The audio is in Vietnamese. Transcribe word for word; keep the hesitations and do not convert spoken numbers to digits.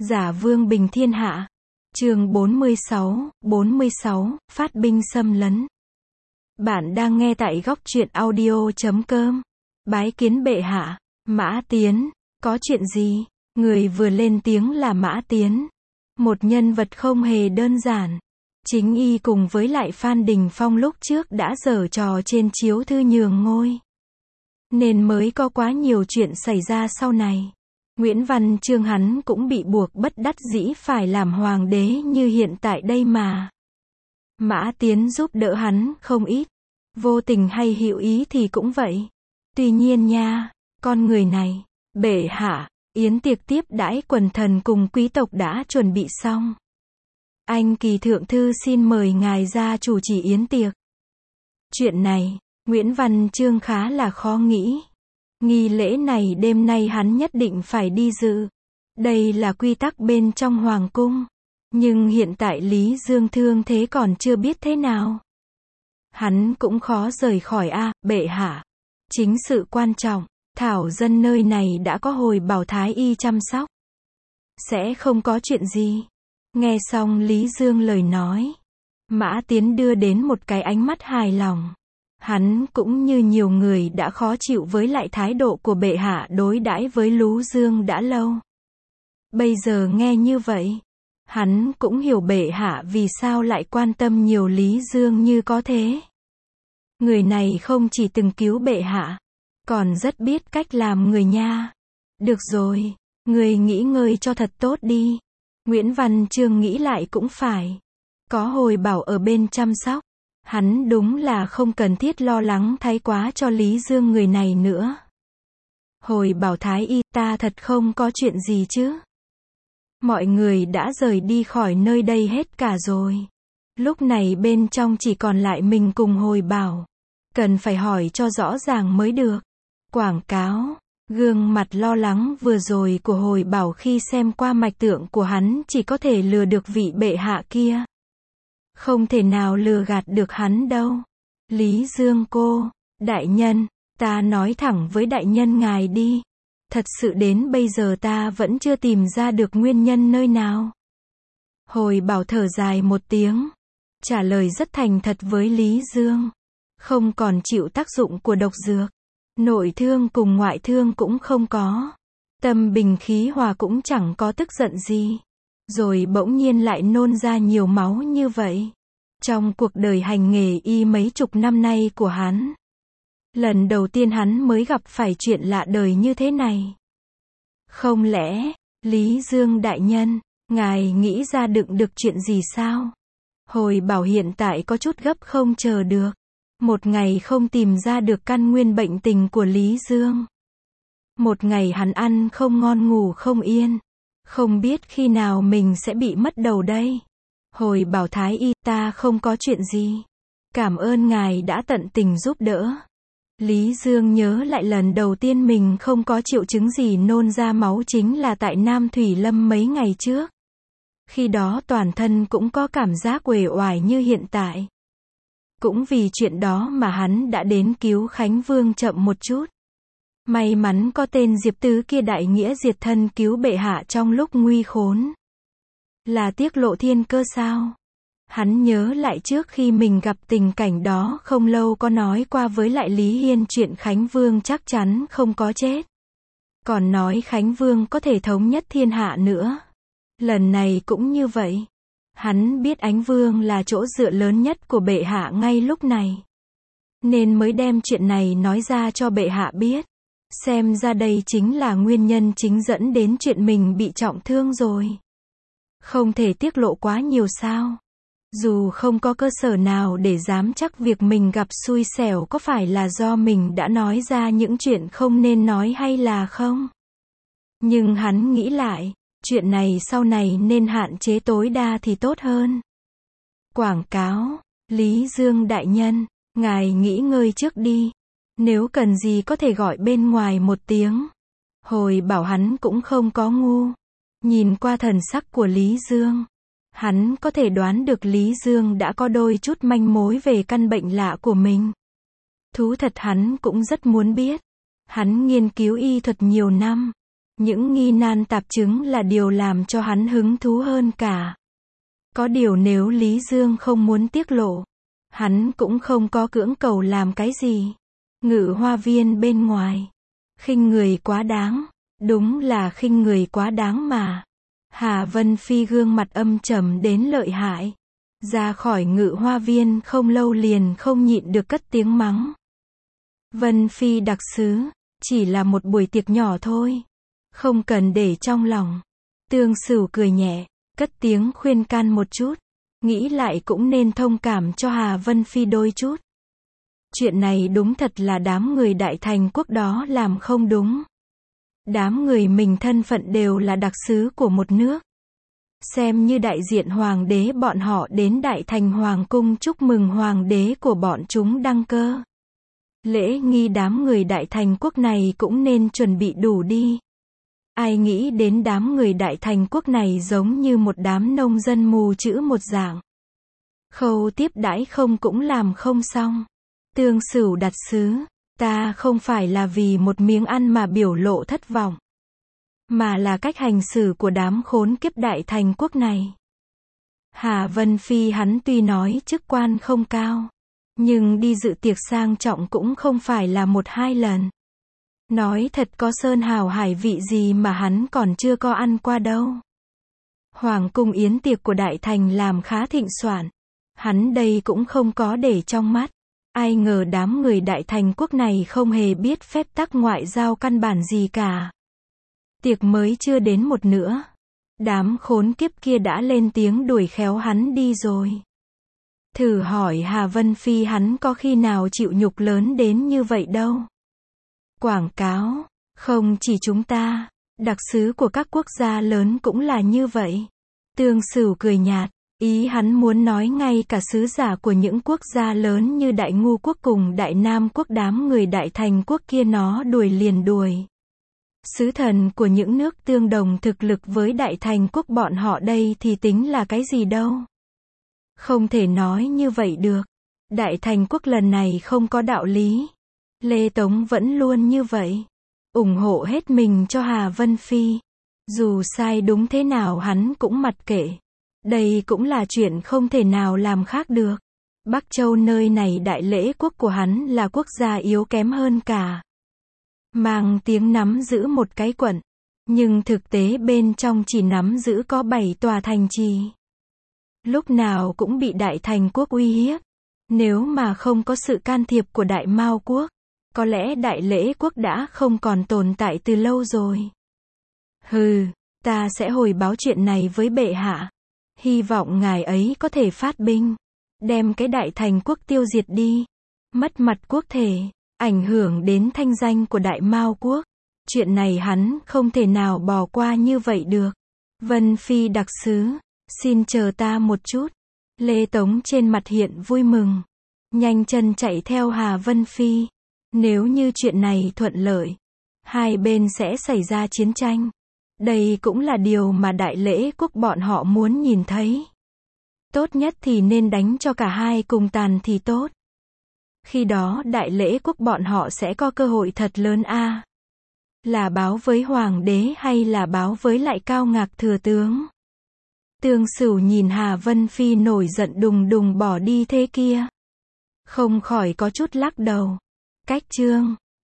Giả vương bình thiên hạ. Chương bốn mươi sáu, bốn mươi sáu, phát binh xâm lấn. Bạn đang nghe tại góc truyện audio chấm com. Bái kiến bệ hạ. Mã Tiến, có chuyện gì? Người vừa lên tiếng là Mã Tiến. Một nhân vật không hề đơn giản. Chính y cùng với lại Phan Đình Phong lúc trước đã giở trò trên chiếu thư nhường ngôi. Nên mới có quá nhiều chuyện xảy ra sau này. Nguyễn Văn Chương hắn cũng bị buộc bất đắc dĩ phải làm hoàng đế như hiện tại đây mà. Mã Tiến giúp đỡ hắn không ít. Vô tình hay hữu ý thì cũng vậy. Tuy nhiên nha, con người này, bệ hạ, yến tiệc tiếp đãi quần thần cùng quý tộc đã chuẩn bị xong. Anh Kỳ thượng thư xin mời ngài ra chủ trì yến tiệc. Chuyện này, Nguyễn Văn Chương khá là khó nghĩ. Nghi lễ này đêm nay hắn nhất định phải đi dự. Đây là quy tắc bên trong hoàng cung. Nhưng hiện tại Lý Dương thương thế còn chưa biết thế nào. Hắn cũng khó rời khỏi a, à, bệ hạ. Chính sự quan trọng, thảo dân nơi này đã có Hồi Bảo Thái y chăm sóc. Sẽ không có chuyện gì. Nghe xong Lý Dương lời nói, Mã Tiến đưa đến một cái ánh mắt hài lòng. Hắn cũng như nhiều người đã khó chịu với lại thái độ của bệ hạ đối đãi với Lú Dương đã lâu. Bây giờ nghe như vậy, hắn cũng hiểu bệ hạ vì sao lại quan tâm nhiều Lý Dương như có thế. Người này không chỉ từng cứu bệ hạ, còn rất biết cách làm người nha. Được rồi, người nghỉ ngơi cho thật tốt đi. Nguyễn Văn Chương nghĩ lại cũng phải. Có Hồi Bảo ở bên chăm sóc. Hắn đúng là không cần thiết lo lắng thái quá cho Lý Dương người này nữa. Hồi Bảo Thái y, ta thật không có chuyện gì chứ. Mọi người đã rời đi khỏi nơi đây hết cả rồi. Lúc này bên trong chỉ còn lại mình cùng Hồi Bảo. Cần phải hỏi cho rõ ràng mới được. Quảng cáo. Gương mặt lo lắng vừa rồi của Hồi Bảo khi xem qua mạch tượng của hắn chỉ có thể lừa được vị bệ hạ kia. Không thể nào lừa gạt được hắn đâu. Lý Dương cô, đại nhân, ta nói thẳng với đại nhân ngài đi. Thật sự đến bây giờ ta vẫn chưa tìm ra được nguyên nhân nơi nào. Hồi Bảo thở dài một tiếng. Trả lời rất thành thật với Lý Dương. Không còn chịu tác dụng của độc dược. Nội thương cùng ngoại thương cũng không có. Tâm bình khí hòa cũng chẳng có tức giận gì. Rồi bỗng nhiên lại nôn ra nhiều máu như vậy. Trong cuộc đời hành nghề y mấy chục năm nay của hắn. Lần đầu tiên hắn mới gặp phải chuyện lạ đời như thế này. Không lẽ, Lý Dương đại nhân, ngài nghĩ ra đựng được chuyện gì sao? Hồi Bảo hiện tại có chút gấp không chờ được. Một ngày không tìm ra được căn nguyên bệnh tình của Lý Dương. Một ngày hắn ăn không ngon ngủ không yên. Không biết khi nào mình sẽ bị mất đầu đây. Hồi Bảo Thái y, ta không có chuyện gì. Cảm ơn ngài đã tận tình giúp đỡ. Lý Dương nhớ lại lần đầu tiên mình không có triệu chứng gì nôn ra máu chính là tại Nam Thủy Lâm mấy ngày trước. Khi đó toàn thân cũng có cảm giác uể oải như hiện tại. Cũng vì chuyện đó mà hắn đã đến cứu Khánh Vương chậm một chút. May mắn có tên Diệp Tứ kia đại nghĩa diệt thân cứu bệ hạ trong lúc nguy khốn. Là tiếc Lộ Thiên Cơ sao? Hắn nhớ lại trước khi mình gặp tình cảnh đó không lâu có nói qua với lại Lý Hiên chuyện Khánh Vương chắc chắn không có chết. Còn nói Khánh Vương có thể thống nhất thiên hạ nữa. Lần này cũng như vậy. Hắn biết Ánh Vương là chỗ dựa lớn nhất của bệ hạ ngay lúc này. Nên mới đem chuyện này nói ra cho bệ hạ biết. Xem ra đây chính là nguyên nhân chính dẫn đến chuyện mình bị trọng thương rồi. Không thể tiết lộ quá nhiều sao. Dù không có cơ sở nào để dám chắc việc mình gặp xui xẻo có phải là do mình đã nói ra những chuyện không nên nói hay là không. Nhưng hắn nghĩ lại, chuyện này sau này nên hạn chế tối đa thì tốt hơn. Quảng cáo, Lý Dương đại nhân, ngài nghỉ ngơi trước đi. Nếu cần gì có thể gọi bên ngoài một tiếng. Hồi Bảo hắn cũng không có ngu. Nhìn qua thần sắc của Lý Dương, hắn có thể đoán được Lý Dương đã có đôi chút manh mối về căn bệnh lạ của mình. Thú thật hắn cũng rất muốn biết. Hắn nghiên cứu y thuật nhiều năm. Những nghi nan tạp chứng là điều làm cho hắn hứng thú hơn cả. Có điều nếu Lý Dương không muốn tiết lộ, hắn cũng không có cưỡng cầu làm cái gì. Ngự hoa viên bên ngoài. Khinh người quá đáng. Đúng là khinh người quá đáng mà. Hà Vân Phi gương mặt âm trầm đến lợi hại. Ra khỏi ngự hoa viên không lâu liền không nhịn được cất tiếng mắng. Vân Phi đặc sứ, chỉ là một buổi tiệc nhỏ thôi. Không cần để trong lòng. Tương Sửu cười nhẹ, cất tiếng khuyên can một chút. Nghĩ lại cũng nên thông cảm cho Hà Vân Phi đôi chút. Chuyện này đúng thật là đám người Đại Thành quốc đó làm không đúng. Đám người mình thân phận đều là đặc sứ của một nước. Xem như đại diện hoàng đế bọn họ đến Đại Thành Hoàng cung chúc mừng hoàng đế của bọn chúng đăng cơ. Lễ nghi đám người Đại Thành quốc này cũng nên chuẩn bị đủ đi. Ai nghĩ đến đám người Đại Thành quốc này giống như một đám nông dân mù chữ một dạng. Khâu tiếp đãi không cũng làm không xong. Tương Sửu đặc sứ, ta không phải là vì một miếng ăn mà biểu lộ thất vọng. Mà là cách hành xử của đám khốn kiếp Đại Thành quốc này. Hà Vân Phi hắn tuy nói chức quan không cao, nhưng đi dự tiệc sang trọng cũng không phải là một hai lần. Nói thật có sơn hào hải vị gì mà hắn còn chưa có ăn qua đâu. Hoàng cung yến tiệc của Đại Thành làm khá thịnh soạn. Hắn đây cũng không có để trong mắt. Ai ngờ đám người Đại Thành quốc này không hề biết phép tắc ngoại giao căn bản gì cả. Tiệc mới chưa đến một nữa. Đám khốn kiếp kia đã lên tiếng đuổi khéo hắn đi rồi. Thử hỏi Hà Vân Phi hắn có khi nào chịu nhục lớn đến như vậy đâu. Quảng cáo, không chỉ chúng ta, đặc sứ của các quốc gia lớn cũng là như vậy. Tương Sửu cười nhạt, ý hắn muốn nói ngay cả sứ giả của những quốc gia lớn như Đại Ngu quốc cùng Đại Nam quốc đám người Đại Thành quốc kia nó đuổi liền đuổi. Sứ thần của những nước tương đồng thực lực với Đại Thành quốc bọn họ đây thì tính là cái gì đâu. Không thể nói như vậy được. Đại Thành quốc lần này không có đạo lý. Lê Tống vẫn luôn như vậy. Ủng hộ hết mình cho Hà Vân Phi. Dù sai đúng thế nào hắn cũng mặc kệ. Đây cũng là chuyện không thể nào làm khác được. Bắc Châu nơi này đại lễ quốc của hắn là quốc gia yếu kém hơn cả. Mang tiếng nắm giữ một cái quận. Nhưng thực tế bên trong chỉ nắm giữ có bảy tòa thành trì. Lúc nào cũng bị Đại Thành quốc uy hiếp. Nếu mà không có sự can thiệp của Đại Mao quốc, có lẽ đại lễ quốc đã không còn tồn tại từ lâu rồi. Hừ, ta sẽ hồi báo chuyện này với bệ hạ. Hy vọng ngài ấy có thể phát binh, đem cái Đại Thành quốc tiêu diệt đi. Mất mặt quốc thể, ảnh hưởng đến thanh danh của Đại Mao quốc. Chuyện này hắn không thể nào bỏ qua như vậy được. Vân Phi đặc sứ, xin chờ ta một chút. Lê Tống trên mặt hiện vui mừng. Nhanh chân chạy theo Hà Vân Phi. Nếu như chuyện này thuận lợi, hai bên sẽ xảy ra chiến tranh. Đây cũng là điều mà đại lễ quốc bọn họ muốn nhìn thấy. Tốt nhất thì nên đánh cho cả hai cùng tàn thì tốt. Khi đó đại lễ quốc bọn họ sẽ có cơ hội thật lớn a. À. Là báo với hoàng đế hay là báo với lại Cao Ngạc thừa tướng? Tương Sửu nhìn Hà Vân Phi nổi giận đùng đùng bỏ đi thế kia. Không khỏi có chút lắc đầu. Cách chương